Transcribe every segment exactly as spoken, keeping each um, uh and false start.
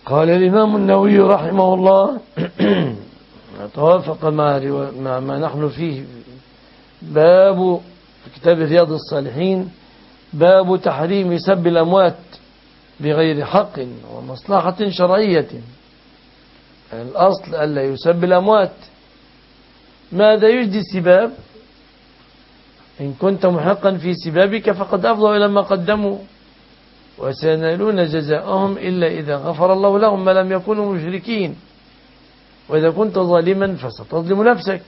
قال الإمام النووي رحمه الله توافق مع, مع ما نحن فيه. باب في كتاب رياض الصالحين باب تحريم سب الأموات بغير حق ومصلحة شرعية. الأصل ألا يسب الأموات. ماذا يجدي السباب؟ إن كنت محقا في سبابك فقد أفضوا إلى ما قدموا وسينالون جزاءهم إلا إذا غفر الله لهم ما لم يكونوا مشركين، وإذا كنت ظالما فستظلم نفسك.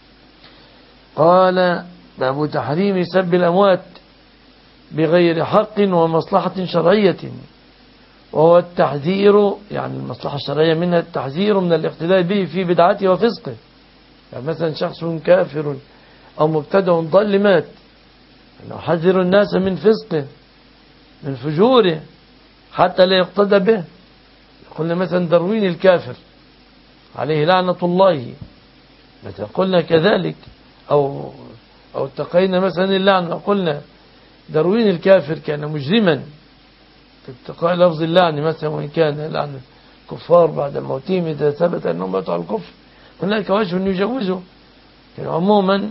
قال باب تحريم سب الأموات بغير حق ومصلحة شرعية، وهو التحذير، يعني المصلحة الشرعية منها التحذير من الاقتداء به في بدعته وفسقه. يعني مثلا شخص كافر أو مبتدع ضل مات، نحذر الناس من فسقه من فجوره حتى لا يقتدى به. قلنا مثلا دروين الكافر عليه لعنة الله، مثلا قلنا كذلك، أو أو اتقينا مثلا اللعنة، قلنا دروين الكافر كان مجرما اتقاء لفظ اللعن مثلا، وإن كان لعن كفار بعد موتهم إذا ثبت أنهم ماتوا على الكفر هناك وجه أن يجوزه. يعني عموما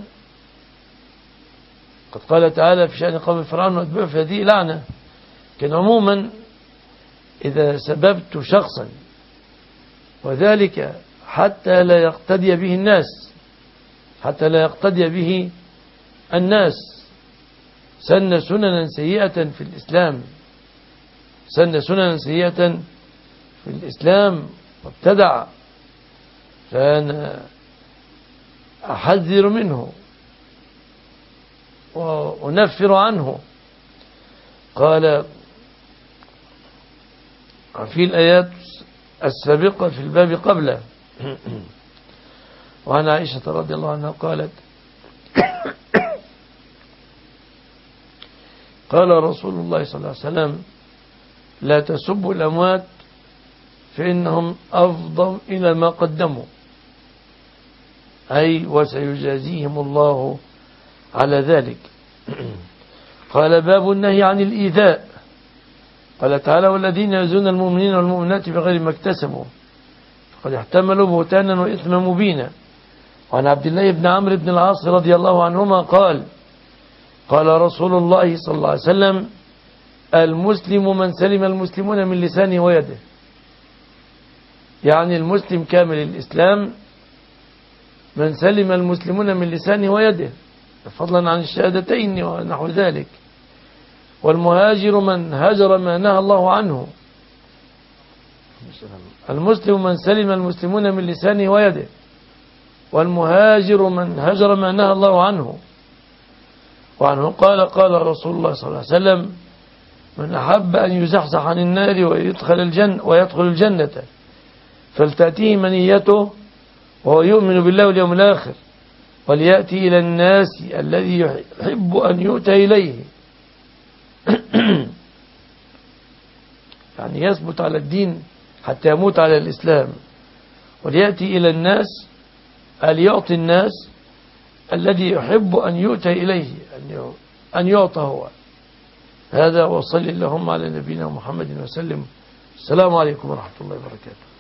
قد قال تعالى في شأن قوم فرعون واتبعوا في هذه لعنة. كان عموما إذا سببت شخصا وذلك حتى لا يقتدي به الناس حتى لا يقتدي به الناس سن سننا سيئة في الإسلام سن سننا سيئة في الإسلام وابتدع، فأنا أحذر منه وأنفر عنه. قال في الآيات السابقة في الباب قبله وعن عائشة رضي الله عنها قالت قال رسول الله صلى الله عليه وسلم لا تسبوا الأموات فإنهم أفضوا إلى ما قدموا، أي وسيجازيهم الله على ذلك. قال باب النهي عن الإيذاء. قال تعالى والذين يؤذون المؤمنين والمؤمنات بغير ما اكتسبوا فقد احتملوا بهتانا وإثما مبينا. وعن عبد الله بن عمرو بن العاص رضي الله عنهما قال قال رسول الله صلى الله عليه وسلم المسلم من سلم المسلمون من لسانه ويده. يعني المسلم كامل الإسلام من سلم المسلمون من لسانه ويده فضلا عن الشهادتين ونحو ذلك. والمهاجر من هجر ما نهى الله عنه. المسلم من سلم المسلمون من لسانه ويده، والمهاجر من هجر ما نهى الله عنه. وعنه قال قال رسول الله صلى الله عليه وسلم من أحب أن يزحزح عن النار ويدخل الجنة ويدخل الجنة فلتأتيه منيته وهو يؤمن بالله واليوم الآخر وليأتي إلى الناس الذي يحب أن يؤتى إليه. يعني يثبت على الدين حتى يموت على الإسلام. وليأتي إلى الناس أن يعطي الناس الذي يحب أن يؤتى إليه أن يعطى هو. هذا وصل اللهم على نبينا محمد وسلم. السلام عليكم ورحمة الله وبركاته.